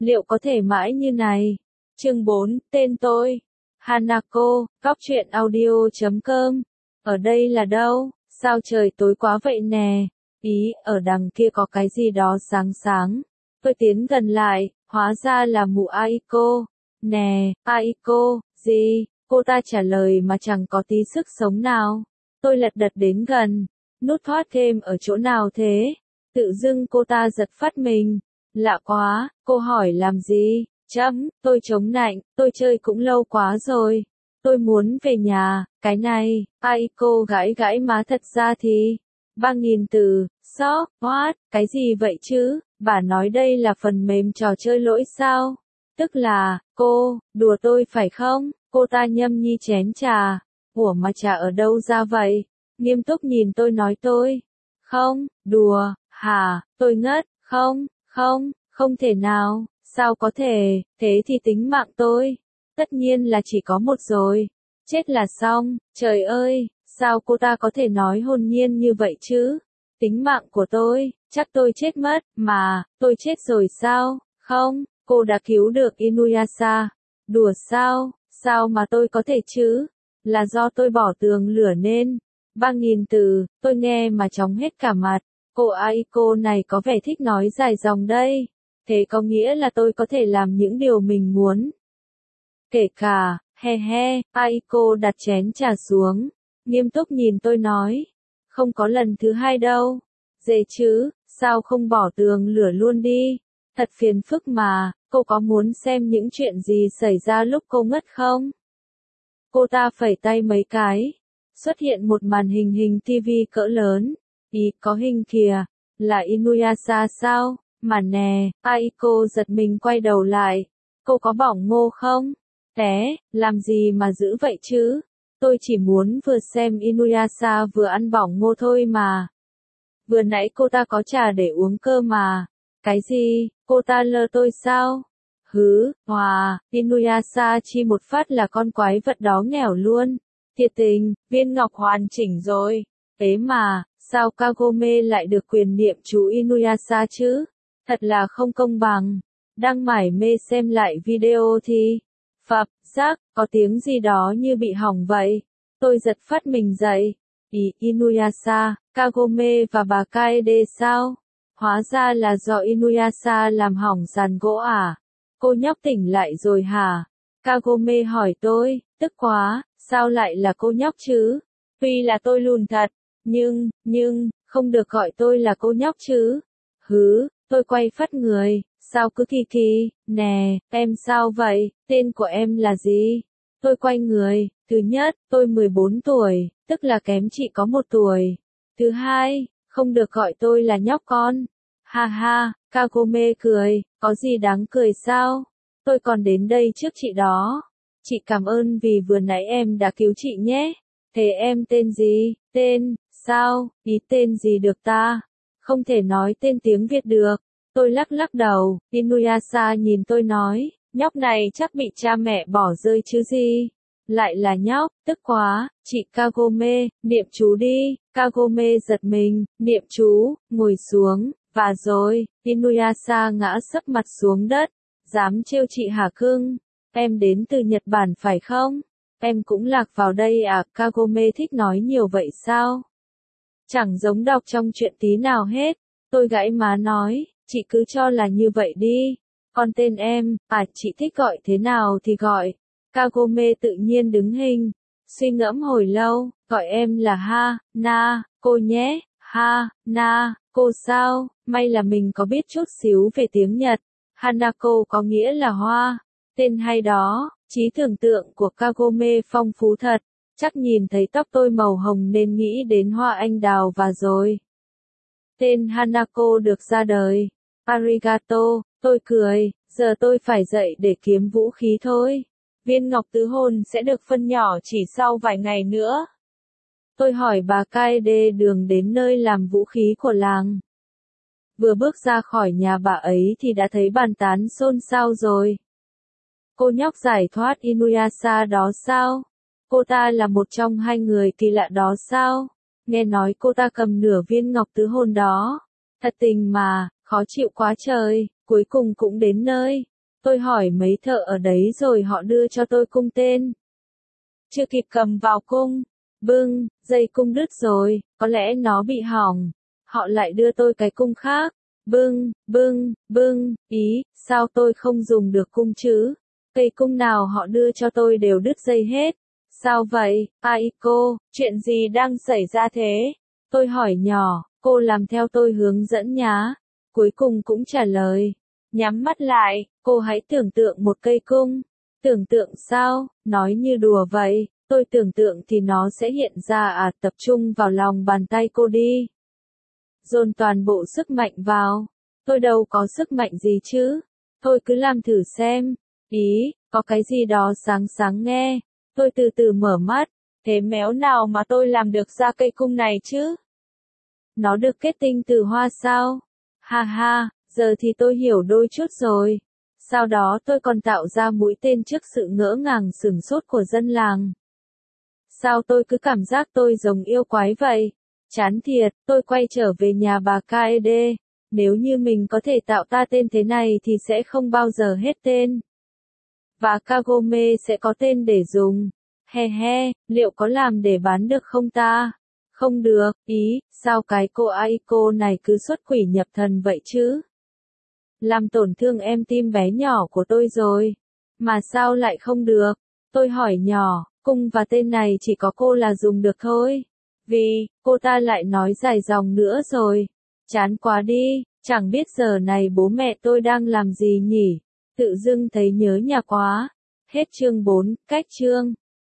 liệu có thể mãi như này? Chương 4, tên tôi. Hanako, góc truyện audio.com. Ở đây là đâu? Sao trời tối quá vậy nè? Ý, ở đằng kia có cái gì đó sáng sáng. Tôi tiến gần lại, hóa ra là mụ Aiko. Nè, Aiko, gì? Cô ta trả lời mà chẳng có tí sức sống nào. Tôi lật đật đến gần. Nút thoát thêm ở chỗ nào thế? Tự dưng cô ta giật phát mình. Lạ quá, cô hỏi làm gì? Tôi chống nạnh, tôi chơi cũng lâu quá rồi. Tôi muốn về nhà, cái này, Aiko gãi gãi má thật ra thì. 3.000 từ, what, cái gì vậy chứ? Bà nói đây là phần mềm trò chơi lỗi sao? Tức là, cô, đùa tôi phải không? Cô ta nhâm nhi chén trà. Ủa mà trà ở đâu ra vậy? Nghiêm túc nhìn tôi nói tôi. Không, đùa, hả, tôi ngất, không thể nào, sao có thể, thế thì tính mạng tôi. Tất nhiên là chỉ có một rồi. Chết là xong, trời ơi, sao cô ta có thể nói hồn nhiên như vậy chứ? Tính mạng của tôi, chắc tôi chết mất, mà, tôi chết rồi sao? Không, cô đã cứu được Inuyasha. Đùa sao mà tôi có thể chứ? Là do tôi bỏ tường lửa nên. 3.000 từ, tôi nghe mà chóng hết cả mặt. Cô Aiko này có vẻ thích nói dài dòng đây. Thế có nghĩa là tôi có thể làm những điều mình muốn. Kể cả, Aiko đặt chén trà xuống. Nghiêm túc nhìn tôi nói. Không có lần thứ hai đâu. Dễ chứ, sao không bỏ tường lửa luôn đi? Thật phiền phức mà, cô có muốn xem những chuyện gì xảy ra lúc cô ngất không? Cô ta phẩy tay mấy cái. Xuất hiện một màn hình TV cỡ lớn. Ý, có hình kìa. Là Inuyasha sao? Mà nè, Aiko giật mình quay đầu lại. Cô có bỏng ngô không? Té, làm gì mà dữ vậy chứ? Tôi chỉ muốn vừa xem Inuyasha vừa ăn bỏng ngô thôi mà. Vừa nãy cô ta có trà để uống cơ mà. Cái gì, cô ta lơ tôi sao? Inuyasha chi một phát là con quái vật đó nghèo luôn. Thiệt tình, viên ngọc hoàn chỉnh rồi. Thế mà, sao Kagome lại được quyền niệm chú Inuyasha chứ? Thật là không công bằng. Đang mải mê xem lại video thì phập, rác, có tiếng gì đó như bị hỏng vậy. Tôi giật phát mình dậy. Inuyasha, Kagome và bà Kaede sao? Hóa ra là do Inuyasha làm hỏng giàn gỗ à? Cô nhóc tỉnh lại rồi hả? Kagome hỏi tôi, tức quá, sao lại là cô nhóc chứ? Tuy là tôi lùn thật, nhưng, không được gọi tôi là cô nhóc chứ. Tôi quay phắt người, sao cứ kỳ, nè, em sao vậy, tên của em là gì? Tôi quay người, thứ nhất, tôi 14 tuổi, tức là kém chị có 1 tuổi. Thứ hai, không được gọi tôi là nhóc con. Ha, Kagome cười, có gì đáng cười sao? Tôi còn đến đây trước chị đó. Chị cảm ơn vì vừa nãy em đã cứu chị nhé. Thế em tên gì? Sao? Tên gì được ta? Không thể nói tên tiếng Việt được. Tôi lắc đầu, Inuyasha nhìn tôi nói, nhóc này chắc bị cha mẹ bỏ rơi chứ gì. Lại là nhóc, tức quá, chị Kagome, niệm chú đi. Kagome giật mình, niệm chú, ngồi xuống, và rồi, Inuyasha ngã sấp mặt xuống đất. Dám trêu chị hả cưng? Em đến từ Nhật Bản phải không? Em cũng lạc vào đây à? Kagome thích nói nhiều vậy sao? Chẳng giống đọc trong truyện tí nào hết. Tôi gãi má nói, chị cứ cho là như vậy đi. Còn tên em, chị thích gọi thế nào thì gọi. Kagome tự nhiên đứng hình. Suy ngẫm hồi lâu, gọi em là Na, cô nhé. Na, cô sao? May là mình có biết chút xíu về tiếng Nhật. Hanako có nghĩa là hoa. Tên hay đó, trí tưởng tượng của Kagome phong phú thật. Chắc nhìn thấy tóc tôi màu hồng nên nghĩ đến hoa anh đào và rồi. Tên Hanako được ra đời. Arigato, tôi cười, giờ tôi phải dậy để kiếm vũ khí thôi. Viên ngọc tứ hồn sẽ được phân nhỏ chỉ sau vài ngày nữa. Tôi hỏi bà Kaede đường đến nơi làm vũ khí của làng. Vừa bước ra khỏi nhà bà ấy thì đã thấy bàn tán xôn xao rồi. Cô nhóc giải thoát Inuyasha đó sao? Cô ta là một trong 2 người kỳ lạ đó sao? Nghe nói cô ta cầm nửa viên ngọc tứ hồn đó. Thật tình mà, khó chịu quá trời, cuối cùng cũng đến nơi. Tôi hỏi mấy thợ ở đấy rồi họ đưa cho tôi cung tên. Chưa kịp cầm vào cung. Bưng, dây cung đứt rồi, có lẽ nó bị hỏng. Họ lại đưa tôi cái cung khác. Bưng, ý, sao tôi không dùng được cung chứ? Cây cung nào họ đưa cho tôi đều đứt dây hết. Sao vậy, Aiko, chuyện gì đang xảy ra thế? Tôi hỏi nhỏ, cô làm theo tôi hướng dẫn nhá. Cuối cùng cũng trả lời. Nhắm mắt lại, cô hãy tưởng tượng một cây cung. Tưởng tượng sao, nói như đùa vậy, tôi tưởng tượng thì nó sẽ hiện ra tập trung vào lòng bàn tay cô đi. Dồn toàn bộ sức mạnh vào. Tôi đâu có sức mạnh gì chứ. Thôi cứ làm thử xem. Ý, có cái gì đó sáng sáng nghe. Tôi từ từ mở mắt. Thế méo nào mà tôi làm được ra cây cung này chứ? Nó được kết tinh từ hoa sao? Ha ha, giờ thì tôi hiểu đôi chút rồi. Sau đó tôi còn tạo ra mũi tên trước sự ngỡ ngàng sửng sốt của dân làng. Sao tôi cứ cảm giác tôi giống yêu quái vậy? Chán thiệt, tôi quay trở về nhà bà Kaede. Nếu như mình có thể tạo ra tên thế này thì sẽ không bao giờ hết tên. Và Kagome sẽ có tên để dùng. He he, liệu có làm để bán được không ta? Không được, ý, sao cái cô Aiko này cứ xuất quỷ nhập thần vậy chứ? Làm tổn thương em tim bé nhỏ của tôi rồi. Mà sao lại không được? Tôi hỏi nhỏ, cung và tên này chỉ có cô là dùng được thôi. Vì, cô ta lại nói dài dòng nữa rồi. Chán quá đi, chẳng biết giờ này bố mẹ tôi đang làm gì nhỉ? Tự dưng thấy nhớ nhà quá. Hết chương 4, cách chương.